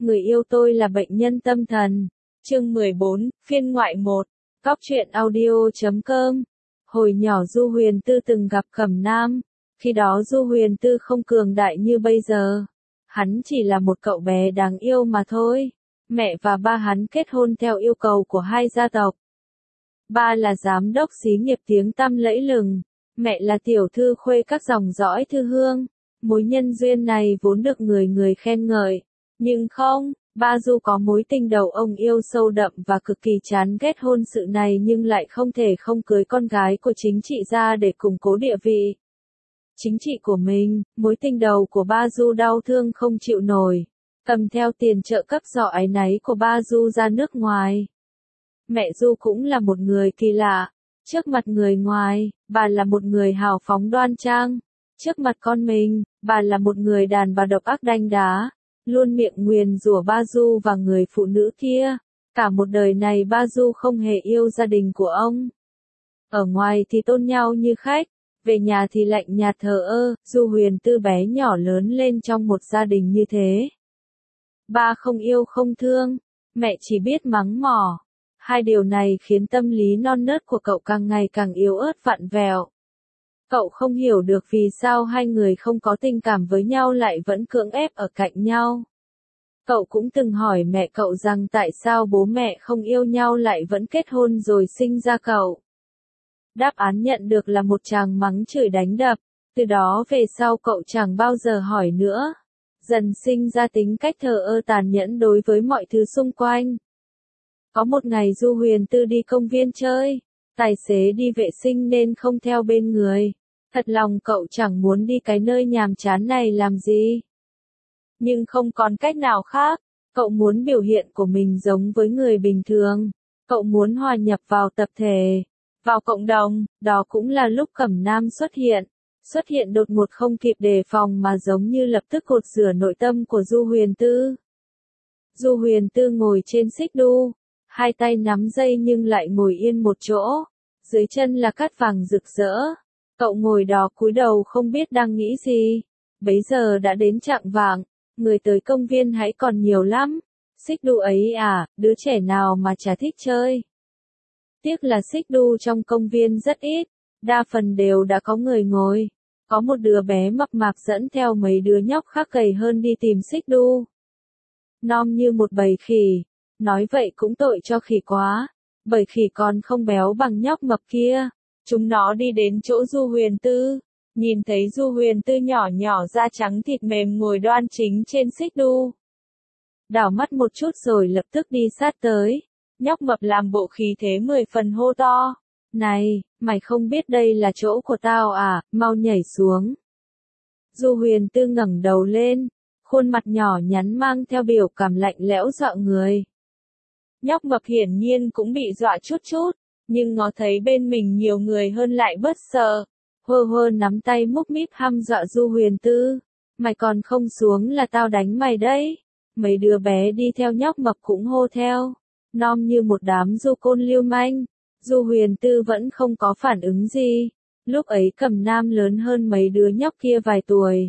Người yêu tôi là bệnh nhân tâm thần. Chương 14, phiên ngoại 1. Cóc truyện audio.com. Hồi nhỏ Du Huyền Tư từng gặp Cẩm Nam. Khi đó Du Huyền Tư không cường đại như bây giờ. Hắn chỉ là một cậu bé đáng yêu mà thôi. Mẹ và ba hắn kết hôn theo yêu cầu của hai gia tộc. Ba là giám đốc xí nghiệp tiếng tăm lẫy lừng. Mẹ là tiểu thư khuê các dòng dõi thư hương. Mối nhân duyên này vốn được người người khen ngợi. Nhưng không, ba Du có mối tình đầu ông yêu sâu đậm và cực kỳ chán ghét hôn sự này nhưng lại không thể không cưới con gái của chính trị gia để củng cố địa vị chính trị của mình. Mối tình đầu của ba Du đau thương không chịu nổi, cầm theo tiền trợ cấp do áy náy của ba Du ra nước ngoài. Mẹ Du cũng là một người kỳ lạ. Trước mặt người ngoài, bà là một người hào phóng đoan trang. Trước mặt con mình, bà là một người đàn bà độc ác đanh đá, luôn miệng nguyền rủa ba Du và người phụ nữ kia. Cả một đời này ba Du không hề yêu gia đình của ông. Ở ngoài thì tôn nhau như khách, về nhà thì lạnh nhạt thờ ơ. Du Huyền Tư bé nhỏ lớn lên trong một gia đình như thế. Ba không yêu không thương, mẹ chỉ biết mắng mỏ. Hai điều này khiến tâm lý non nớt của cậu càng ngày càng yếu ớt vặn vẹo. Cậu không hiểu được vì sao hai người không có tình cảm với nhau lại vẫn cưỡng ép ở cạnh nhau. Cậu cũng từng hỏi mẹ cậu rằng tại sao bố mẹ không yêu nhau lại vẫn kết hôn rồi sinh ra cậu. Đáp án nhận được là một tràng mắng chửi đánh đập. Từ đó về sau cậu chẳng bao giờ hỏi nữa. Dần sinh ra tính cách thờ ơ tàn nhẫn đối với mọi thứ xung quanh. Có một ngày Du Huyền Tư đi công viên chơi. Tài xế đi vệ sinh nên không theo bên người. Thật lòng cậu chẳng muốn đi cái nơi nhàm chán này làm gì. Nhưng không còn cách nào khác. Cậu muốn biểu hiện của mình giống với người bình thường. Cậu muốn hòa nhập vào tập thể, vào cộng đồng. Đó cũng là lúc Cẩm Nam xuất hiện. Xuất hiện đột ngột không kịp đề phòng mà giống như lập tức cột rửa nội tâm của Du Huyền Tư. Du Huyền Tư ngồi trên xích đu. Hai tay nắm dây nhưng lại ngồi yên một chỗ. Dưới chân là cát vàng rực rỡ. Cậu ngồi đó cúi đầu không biết đang nghĩ gì. Bấy giờ đã đến chạng vạng. Người tới công viên hãy còn nhiều lắm. Xích đu ấy à, đứa trẻ nào mà chả thích chơi. Tiếc là xích đu trong công viên rất ít. Đa phần đều đã có người ngồi. Có một đứa bé mập mạp dẫn theo mấy đứa nhóc khác gầy hơn đi tìm xích đu. Nom như một bầy khỉ. Nói vậy cũng tội cho khỉ quá. Bởi khỉ còn không béo bằng nhóc mập kia. Chúng nó đi đến chỗ Du Huyền Tư. Nhìn thấy Du Huyền Tư nhỏ nhỏ da trắng thịt mềm ngồi đoan chính trên xích đu. Đảo mắt một chút rồi lập tức đi sát tới. Nhóc mập làm bộ khí thế 10 phần hô to. Này, mày không biết đây là chỗ của tao à, mau nhảy xuống. Du Huyền Tư ngẩng đầu lên. Khuôn mặt nhỏ nhắn mang theo biểu cảm lạnh lẽo dọa người. Nhóc mập hiển nhiên cũng bị dọa chút chút. Nhưng ngó thấy bên mình nhiều người hơn lại bớt sợ. Hơ hơ nắm tay múc míp hăm dọa Du Huyền Tư. Mày còn không xuống là tao đánh mày đấy. Mấy đứa bé đi theo nhóc mập cũng hô theo. Nom như một đám du côn lưu manh. Du Huyền Tư vẫn không có phản ứng gì. Lúc ấy Cẩm Nam lớn hơn mấy đứa nhóc kia vài tuổi.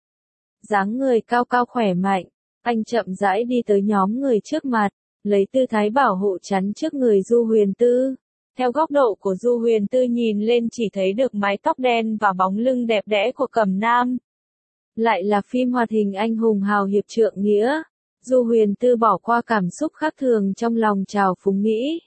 Dáng người cao cao khỏe mạnh. Anh chậm rãi đi tới nhóm người trước mặt. Lấy tư thái bảo hộ chắn trước người Du Huyền Tư. Theo góc độ của Du Huyền Tư nhìn lên chỉ thấy được mái tóc đen và bóng lưng đẹp đẽ của Cẩm Nam. Lại là phim hoạt hình anh hùng hào hiệp trượng nghĩa. Du Huyền Tư bỏ qua cảm xúc khác thường trong lòng trào phúng nghĩ.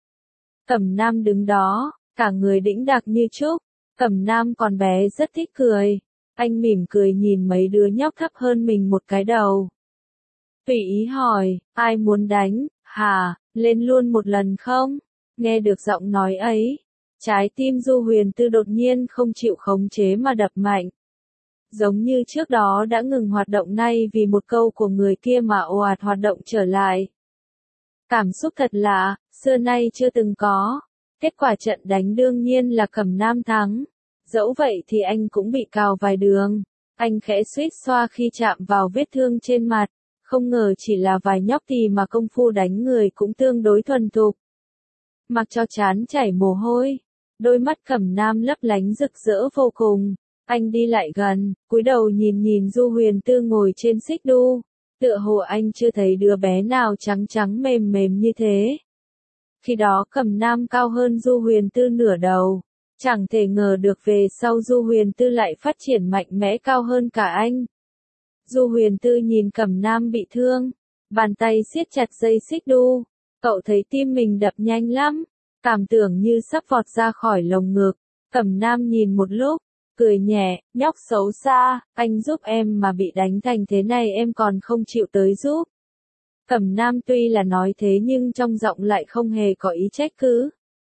Cẩm Nam đứng đó, cả người đĩnh đạc như trúc. Cẩm Nam còn bé rất thích cười. Anh mỉm cười nhìn mấy đứa nhóc thấp hơn mình một cái đầu. Tùy ý hỏi, ai muốn đánh, hả, lên luôn một lần không? Nghe được giọng nói ấy, trái tim Du Huyền Tư đột nhiên không chịu khống chế mà đập mạnh. Giống như trước đó đã ngừng hoạt động nay vì một câu của người kia mà ồ ạt hoạt động trở lại. Cảm xúc thật lạ, xưa nay chưa từng có. Kết quả trận đánh đương nhiên là Cẩm Nam thắng. Dẫu vậy thì anh cũng bị cào vài đường. Anh khẽ suýt xoa khi chạm vào vết thương trên mặt. Không ngờ chỉ là vài nhóc thì mà công phu đánh người cũng tương đối thuần thục. Mặc cho trán chảy mồ hôi. Đôi mắt Cẩm Nam lấp lánh rực rỡ vô cùng. Anh đi lại gần, cúi đầu nhìn Du Huyền Tư ngồi trên xích đu. Tựa hồ anh chưa thấy đứa bé nào trắng trắng mềm mềm như thế. Khi đó Cẩm Nam cao hơn Du Huyền Tư nửa đầu. Chẳng thể ngờ được về sau Du Huyền Tư lại phát triển mạnh mẽ cao hơn cả anh. Du Huyền Tư nhìn Cẩm Nam bị thương, bàn tay siết chặt dây xích đu. Cậu thấy tim mình đập nhanh lắm, cảm tưởng như sắp vọt ra khỏi lồng ngực. Cẩm Nam nhìn một lúc, cười nhẹ, nhóc xấu xa, anh giúp em mà bị đánh thành thế này em còn không chịu tới giúp. Cẩm Nam tuy là nói thế nhưng trong giọng lại không hề có ý trách cứ.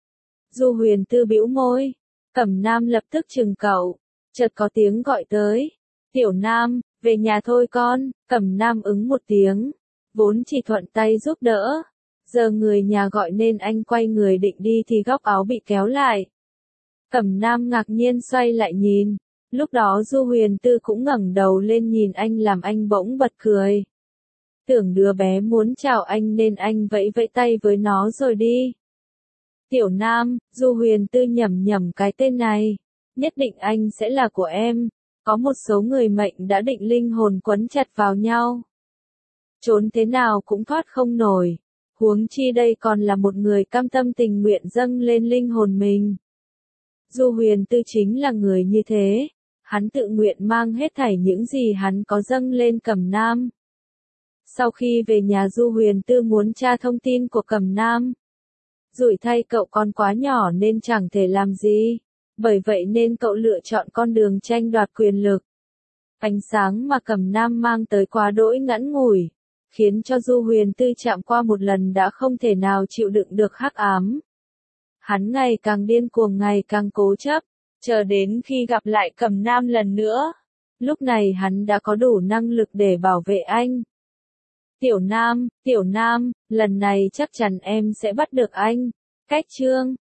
Du Huyền Tư bĩu môi, Cẩm Nam lập tức chừng cậu, chợt có tiếng gọi tới. Tiểu Nam, về nhà thôi con, Cẩm Nam ứng một tiếng, vốn chỉ thuận tay giúp đỡ. Giờ người nhà gọi nên anh quay người định đi thì góc áo bị kéo lại. Cẩm Nam ngạc nhiên xoay lại nhìn, lúc đó Du Huyền Tư cũng ngẩng đầu lên nhìn anh làm anh bỗng bật cười. Tưởng đứa bé muốn chào anh nên anh vẫy vẫy tay với nó rồi đi. Tiểu Nam, Du Huyền Tư nhẩm nhẩm cái tên này, nhất định anh sẽ là của em. Có một số người mệnh đã định linh hồn quấn chặt vào nhau. Trốn thế nào cũng thoát không nổi. Huống chi đây còn là một người cam tâm tình nguyện dâng lên linh hồn mình. Du Huyền Tư chính là người như thế. Hắn tự nguyện mang hết thảy những gì hắn có dâng lên Cẩm Nam. Sau khi về nhà Du Huyền Tư muốn tra thông tin của Cẩm Nam. Rủi thay cậu còn quá nhỏ nên chẳng thể làm gì. Bởi vậy nên cậu lựa chọn con đường tranh đoạt quyền lực. Ánh sáng mà Cẩm Nam mang tới quá đỗi ngắn ngủi, khiến cho Du Huyền Tư chạm qua một lần đã không thể nào chịu đựng được hắc ám. Hắn ngày càng điên cuồng ngày càng cố chấp, chờ đến khi gặp lại Cẩm Nam lần nữa. Lúc này hắn đã có đủ năng lực để bảo vệ anh. Tiểu Nam, lần này chắc chắn em sẽ bắt được anh. Cách chương